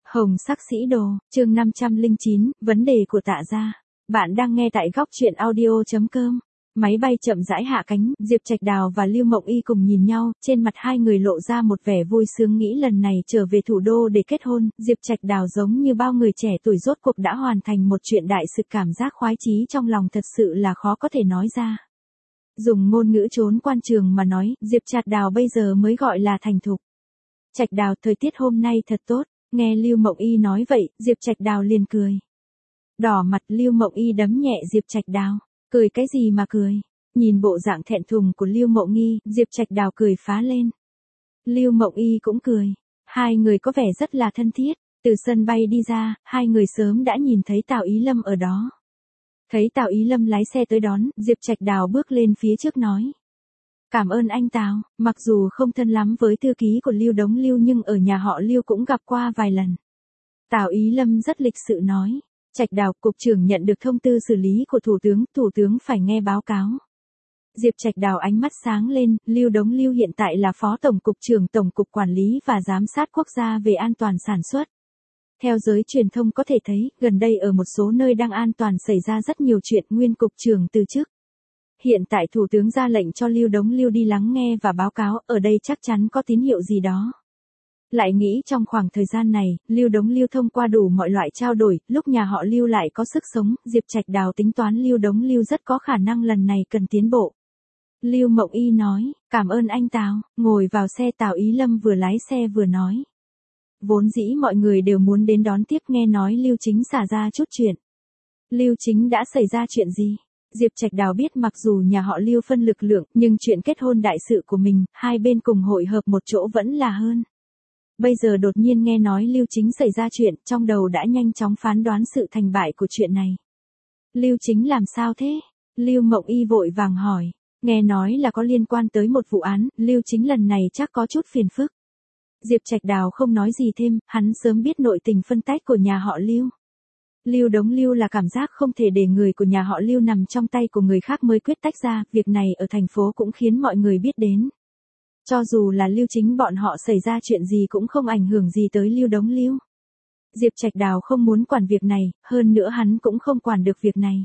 Hồng sắc sĩ đồ, chương 509, vấn đề của Tạ gia. Bạn đang nghe tại góc truyện audio.com. Máy bay chậm rãi hạ cánh, Diệp Trạch Đào và Lưu Mộng Y cùng nhìn nhau, trên mặt hai người lộ ra một vẻ vui sướng nghĩ lần này trở về thủ đô để kết hôn. Diệp Trạch Đào giống như bao người trẻ tuổi rốt cuộc đã hoàn thành một chuyện đại sự, cảm giác khoái chí trong lòng thật sự là khó có thể nói ra. Dùng ngôn ngữ trốn quan trường mà nói, Diệp Trạch Đào bây giờ mới gọi là thành thục. Trạch Đào, thời tiết hôm nay thật tốt. Nghe Lưu Mộng Y nói vậy, Diệp Trạch Đào liền cười. Đỏ mặt, Lưu Mộng Y đấm nhẹ Diệp Trạch Đào. Cười cái gì mà cười? Nhìn bộ dạng thẹn thùng của Lưu Mộng Y, Diệp Trạch Đào cười phá lên. Lưu Mộng Y cũng cười. Hai người có vẻ rất là thân thiết. Từ sân bay đi ra, hai người sớm đã nhìn thấy Tào Ý Lâm ở đó. Thấy Tào Ý Lâm lái xe tới đón, Diệp Trạch Đào bước lên phía trước nói. Cảm ơn anh Tào, mặc dù không thân lắm với thư ký của Lưu Đống Lưu nhưng ở nhà họ Lưu cũng gặp qua vài lần. Tào Ý Lâm rất lịch sự nói. Trạch Đào, cục trưởng nhận được thông tư xử lý của thủ tướng phải nghe báo cáo. Diệp Trạch Đào ánh mắt sáng lên, Lưu Đống Lưu hiện tại là phó tổng cục trưởng Tổng cục Quản lý và Giám sát Quốc gia về an toàn sản xuất. Theo giới truyền thông có thể thấy, gần đây ở một số nơi đang an toàn xảy ra rất nhiều chuyện, nguyên cục trưởng từ chức. Hiện tại thủ tướng ra lệnh cho Lưu Đống Lưu đi lắng nghe và báo cáo, ở đây chắc chắn có tín hiệu gì đó. Lại nghĩ trong khoảng thời gian này, Lưu Đống Lưu thông qua đủ mọi loại trao đổi, lúc nhà họ Lưu lại có sức sống, Diệp Trạch Đào tính toán Lưu Đống Lưu rất có khả năng lần này cần tiến bộ. Lưu Mộng Y nói, cảm ơn anh Tào, ngồi vào xe. Tào Ý Lâm vừa lái xe vừa nói. Vốn dĩ mọi người đều muốn đến đón tiếp, nghe nói Lưu Chính xả ra chút chuyện. Lưu Chính đã xảy ra chuyện gì? Diệp Trạch Đào biết mặc dù nhà họ Lưu phân lực lượng, nhưng chuyện kết hôn đại sự của mình, hai bên cùng hội hợp một chỗ vẫn là hơn. Bây giờ đột nhiên nghe nói Lưu Chính xảy ra chuyện, trong đầu đã nhanh chóng phán đoán sự thành bại của chuyện này. Lưu Chính làm sao thế? Lưu Mộng Y vội vàng hỏi. Nghe nói là có liên quan tới một vụ án, Lưu Chính lần này chắc có chút phiền phức. Diệp Trạch Đào không nói gì thêm, hắn sớm biết nội tình phân tách của nhà họ Lưu. Lưu Đống Lưu là cảm giác không thể để người của nhà họ Lưu nằm trong tay của người khác mới quyết tách ra, việc này ở thành phố cũng khiến mọi người biết đến. Cho dù là Lưu Chính bọn họ xảy ra chuyện gì cũng không ảnh hưởng gì tới Lưu Đống Lưu. Diệp Trạch Đào không muốn quản việc này, hơn nữa hắn cũng không quản được việc này.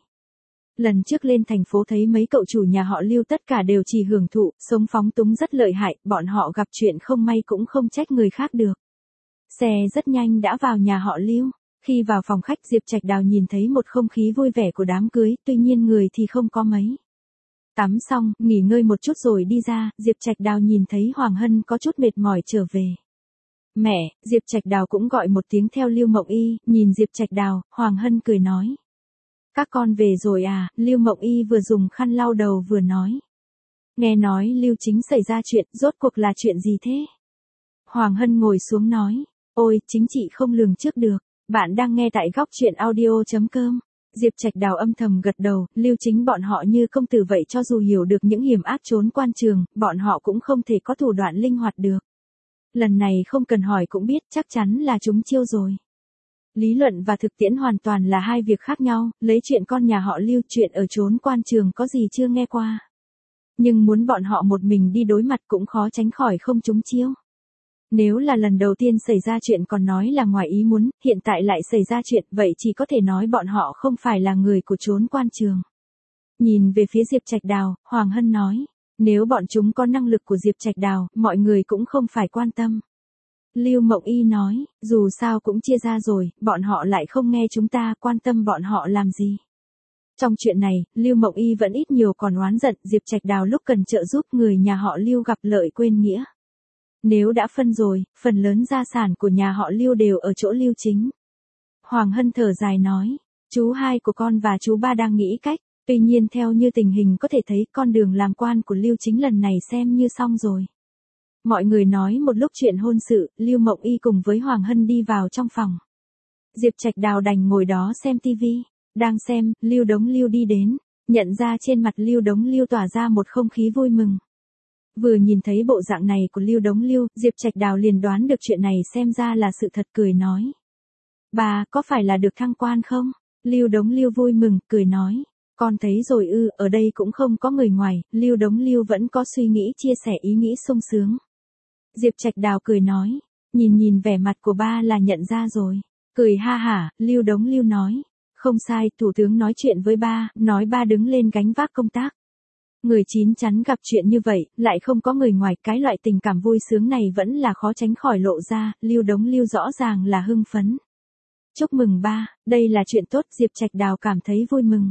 Lần trước lên thành phố thấy mấy cậu chủ nhà họ Lưu tất cả đều chỉ hưởng thụ, sống phóng túng rất lợi hại, bọn họ gặp chuyện không may cũng không trách người khác được. Xe rất nhanh đã vào nhà họ Lưu. Khi vào phòng khách, Diệp Trạch Đào nhìn thấy một không khí vui vẻ của đám cưới, tuy nhiên người thì không có mấy. Tắm xong, nghỉ ngơi một chút rồi đi ra, Diệp Trạch Đào nhìn thấy Hoàng Hân có chút mệt mỏi trở về. Mẹ, Diệp Trạch Đào cũng gọi một tiếng theo Lưu Mộng Y, nhìn Diệp Trạch Đào, Hoàng Hân cười nói. Các con về rồi à? Lưu Mộng Y vừa dùng khăn lau đầu vừa nói. Nghe nói Lưu Chính xảy ra chuyện, rốt cuộc là chuyện gì thế? Hoàng Hân ngồi xuống nói. Ôi, chính trị không lường trước được. Bạn đang nghe tại góc truyện audio.com. Diệp Trạch Đào âm thầm gật đầu, Lưu Chính bọn họ như công tử vậy, cho dù hiểu được những hiểm ác trốn quan trường, bọn họ cũng không thể có thủ đoạn linh hoạt được. Lần này không cần hỏi cũng biết, chắc chắn là chúng chiêu rồi. Lý luận và thực tiễn hoàn toàn là hai việc khác nhau, lấy chuyện con nhà họ Lưu, chuyện ở trốn quan trường có gì chưa nghe qua. Nhưng muốn bọn họ một mình đi đối mặt cũng khó tránh khỏi không trúng chiêu. Nếu là lần đầu tiên xảy ra chuyện còn nói là ngoài ý muốn, hiện tại lại xảy ra chuyện, vậy chỉ có thể nói bọn họ không phải là người của trốn quan trường. Nhìn về phía Diệp Trạch Đào, Hoàng Hân nói, nếu bọn chúng có năng lực của Diệp Trạch Đào, mọi người cũng không phải quan tâm. Lưu Mộng Y nói, dù sao cũng chia ra rồi, bọn họ lại không nghe chúng ta, quan tâm bọn họ làm gì. Trong chuyện này, Lưu Mộng Y vẫn ít nhiều còn oán giận, Diệp Trạch Đào lúc cần trợ giúp người nhà họ Lưu gặp lợi quên nghĩa. Nếu đã phân rồi, phần lớn gia sản của nhà họ Lưu đều ở chỗ Lưu Chính. Hoàng Hân thở dài nói, chú hai của con và chú ba đang nghĩ cách, tuy nhiên theo như tình hình có thể thấy con đường làm quan của Lưu Chính lần này xem như xong rồi. Mọi người nói một lúc chuyện hôn sự, Lưu Mộng Y cùng với Hoàng Hân đi vào trong phòng. Diệp Trạch Đào đành ngồi đó xem tivi, đang xem, Lưu Đống Lưu đi đến, nhận ra trên mặt Lưu Đống Lưu tỏa ra một không khí vui mừng. Vừa nhìn thấy bộ dạng này của Lưu Đống Lưu, Diệp Trạch Đào liền đoán được chuyện này xem ra là sự thật, cười nói. Bà, có phải là được thăng quan không? Lưu Đống Lưu vui mừng, cười nói. Con thấy rồi ư, ở đây cũng không có người ngoài, Lưu Đống Lưu vẫn có suy nghĩ chia sẻ ý nghĩ sung sướng. Diệp Trạch Đào cười nói. Nhìn vẻ mặt của ba là nhận ra rồi. Cười ha hả, Lưu Đống Lưu nói. Không sai, thủ tướng nói chuyện với ba, nói ba đứng lên gánh vác công tác. Người chín chắn gặp chuyện như vậy, lại không có người ngoài, cái loại tình cảm vui sướng này vẫn là khó tránh khỏi lộ ra, Lưu Đống Lưu rõ ràng là hưng phấn. Chúc mừng ba, đây là chuyện tốt, Diệp Trạch Đào cảm thấy vui mừng.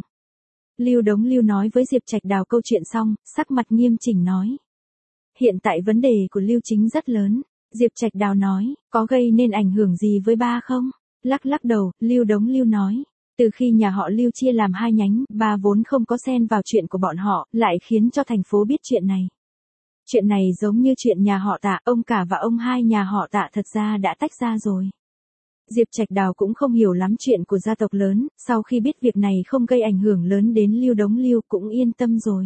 Lưu Đống Lưu nói với Diệp Trạch Đào câu chuyện xong, sắc mặt nghiêm chỉnh nói. Hiện tại vấn đề của Lưu Chính rất lớn. Diệp Trạch Đào nói, có gây nên ảnh hưởng gì với ba không? Lắc đầu, Lưu Đống Lưu nói. Từ khi nhà họ Lưu chia làm hai nhánh, ba vốn không có xen vào chuyện của bọn họ, lại khiến cho thành phố biết chuyện này. Chuyện này giống như chuyện nhà họ Tạ, ông cả và ông hai nhà họ Tạ thật ra đã tách ra rồi. Diệp Trạch Đào cũng không hiểu lắm chuyện của gia tộc lớn, sau khi biết việc này không gây ảnh hưởng lớn đến Lưu Đống Lưu cũng yên tâm rồi.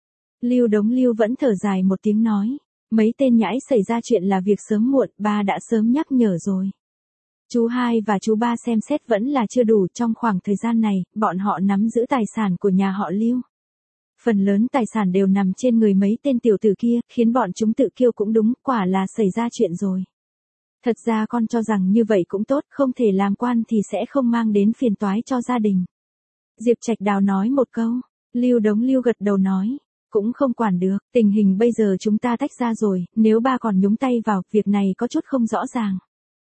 Lưu Đống Lưu vẫn thở dài một tiếng nói, mấy tên nhãi xảy ra chuyện là việc sớm muộn, ba đã sớm nhắc nhở rồi. Chú hai và chú ba xem xét vẫn là chưa đủ, trong khoảng thời gian này, bọn họ nắm giữ tài sản của nhà họ Lưu. Phần lớn tài sản đều nằm trên người mấy tên tiểu tử kia, khiến bọn chúng tự kiêu cũng đúng, quả là xảy ra chuyện rồi. Thật ra con cho rằng như vậy cũng tốt, không thể làm quan thì sẽ không mang đến phiền toái cho gia đình. Diệp Trạch Đào nói một câu, Lưu Đống Lưu gật đầu nói, cũng không quản được, tình hình bây giờ chúng ta tách ra rồi, nếu ba còn nhúng tay vào, việc này có chút không rõ ràng.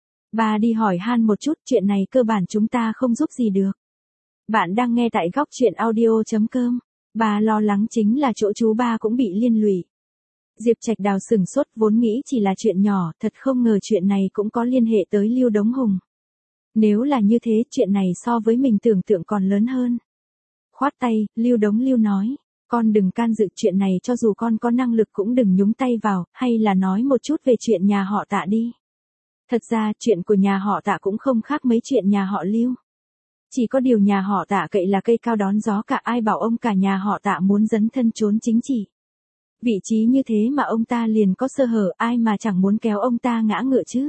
Ba đi hỏi han một chút, chuyện này cơ bản chúng ta không giúp gì được. Bạn đang nghe tại góc truyện audio.com. Ba lo lắng chính là chỗ chú ba cũng bị liên lụy. Diệp Trạch Đào sửng sốt, vốn nghĩ chỉ là chuyện nhỏ, thật không ngờ chuyện này cũng có liên hệ tới Lưu Đống Hùng. Nếu là như thế, chuyện này so với mình tưởng tượng còn lớn hơn. Khoát tay, Lưu Đống Lưu nói, con đừng can dự chuyện này, cho dù con có năng lực cũng đừng nhúng tay vào, hay là nói một chút về chuyện nhà họ Tạ đi. Thật ra, chuyện của nhà họ Tạ cũng không khác mấy chuyện nhà họ Lưu. Chỉ có điều nhà họ Tạ cậy là cây cao đón gió, cả ai bảo ông cả nhà họ Tạ muốn dấn thân trốn chính trị. Vị trí như thế mà ông ta liền có sơ hở, ai mà chẳng muốn kéo ông ta ngã ngựa chứ.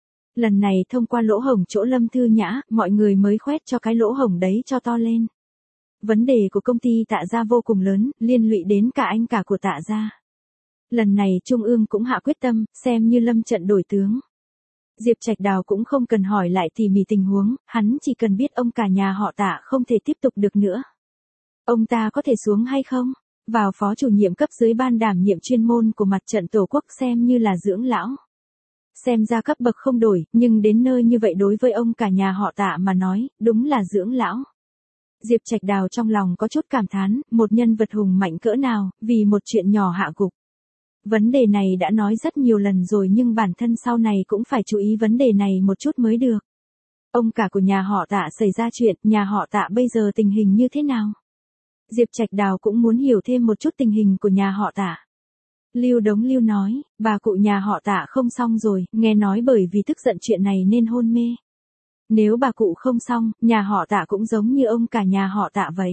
Lần này thông qua lỗ hổng chỗ Lâm Thư Nhã, mọi người mới khoét cho cái lỗ hổng đấy cho to lên. Vấn đề của công ty Tạ Gia vô cùng lớn, liên lụy đến cả anh cả của Tạ Gia. Lần này Trung ương cũng hạ quyết tâm, xem như lâm trận đổi tướng. Diệp Trạch Đào cũng không cần hỏi lại tỉ mỉ tình huống, hắn chỉ cần biết ông cả nhà họ Tạ không thể tiếp tục được nữa. Ông ta có thể xuống hay không? Vào phó chủ nhiệm cấp dưới ban đảm nhiệm chuyên môn của mặt trận Tổ quốc, xem như là dưỡng lão. Xem ra cấp bậc không đổi, nhưng đến nơi như vậy đối với ông cả nhà họ Tạ mà nói, đúng là dưỡng lão. Diệp Trạch Đào trong lòng có chút cảm thán, một nhân vật hùng mạnh cỡ nào, vì một chuyện nhỏ hạ gục. Vấn đề này đã nói rất nhiều lần rồi, nhưng bản thân sau này cũng phải chú ý vấn đề này một chút mới được. Ông cả của nhà họ Tạ xảy ra chuyện, nhà họ Tạ bây giờ tình hình như thế nào? Diệp Trạch Đào cũng muốn hiểu thêm một chút tình hình của nhà họ Tạ. Lưu Đống Lưu nói, bà cụ nhà họ Tạ không xong rồi, nghe nói bởi vì tức giận chuyện này nên hôn mê. Nếu bà cụ không xong, nhà họ Tạ cũng giống như ông cả nhà họ Tạ vậy.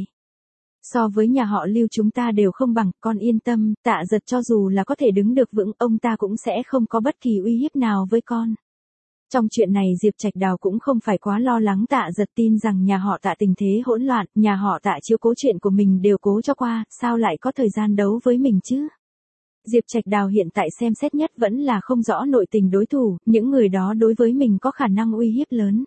So với nhà họ Lưu chúng ta đều không bằng, con yên tâm, Tạ Giật cho dù là có thể đứng được vững, ông ta cũng sẽ không có bất kỳ uy hiếp nào với con. Trong chuyện này Diệp Trạch Đào cũng không phải quá lo lắng, Tạ Giật tin rằng nhà họ Tạ tình thế hỗn loạn, nhà họ Tạ chiếu cố chuyện của mình đều cố cho qua, sao lại có thời gian đấu với mình chứ? Diệp Trạch Đào hiện tại xem xét nhất vẫn là không rõ nội tình đối thủ, những người đó đối với mình có khả năng uy hiếp lớn.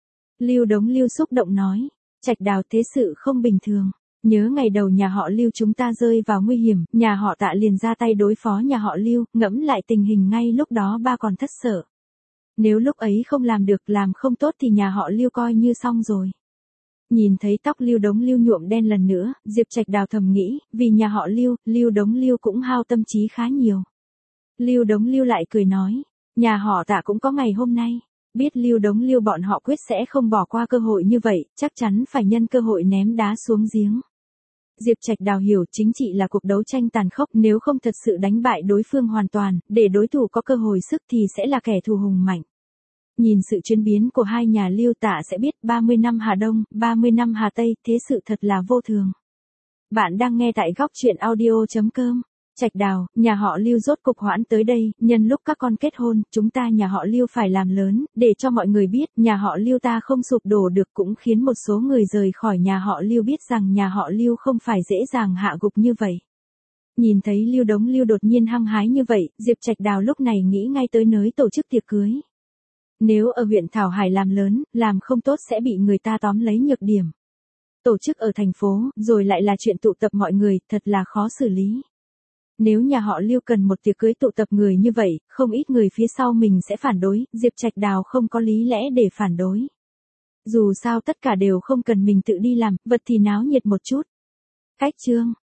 Lưu Đống Lưu xúc động nói, Trạch Đào thế sự không bình thường. Nhớ ngày đầu nhà họ Lưu chúng ta rơi vào nguy hiểm, nhà họ Tạ liền ra tay đối phó nhà họ Lưu, ngẫm lại tình hình ngay lúc đó ba còn thất sợ. Nếu lúc ấy không làm được, làm không tốt thì nhà họ Lưu coi như xong rồi. Nhìn thấy tóc Lưu Đống Lưu nhuộm đen lần nữa, Diệp Trạch Đào thầm nghĩ, vì nhà họ Lưu, Lưu Đống Lưu cũng hao tâm trí khá nhiều. Lưu Đống Lưu lại cười nói, nhà họ Tạ cũng có ngày hôm nay. Biết Lưu Đống Lưu bọn họ quyết sẽ không bỏ qua cơ hội như vậy, chắc chắn phải nhân cơ hội ném đá xuống giếng. Diệp Trạch Đào hiểu chính trị là cuộc đấu tranh tàn khốc, nếu không thật sự đánh bại đối phương hoàn toàn, để đối thủ có cơ hội sức thì sẽ là kẻ thù hùng mạnh. Nhìn sự chuyển biến của hai nhà Lưu Tạ sẽ biết 30 năm Hà Đông, 30 năm Hà Tây, thế sự thật là vô thường. Bạn đang nghe tại góc truyện audio.com. Trạch Đào, nhà họ Lưu rốt cục hoãn tới đây, nhân lúc các con kết hôn, chúng ta nhà họ Lưu phải làm lớn, để cho mọi người biết, nhà họ Lưu ta không sụp đổ được, cũng khiến một số người rời khỏi nhà họ Lưu biết rằng nhà họ Lưu không phải dễ dàng hạ gục như vậy. Nhìn thấy Lưu Đống Lưu đột nhiên hăng hái như vậy, Diệp Trạch Đào lúc này nghĩ ngay tới nơi tổ chức tiệc cưới. Nếu ở huyện Thảo Hải làm lớn, làm không tốt sẽ bị người ta tóm lấy nhược điểm. Tổ chức ở thành phố, rồi lại là chuyện tụ tập mọi người, thật là khó xử lý. Nếu nhà họ Lưu cần một tiệc cưới tụ tập người như vậy, không ít người phía sau mình sẽ phản đối, Diệp Trạch Đào không có lý lẽ để phản đối. Dù sao tất cả đều không cần mình tự đi làm, vật thì náo nhiệt một chút. Cách chương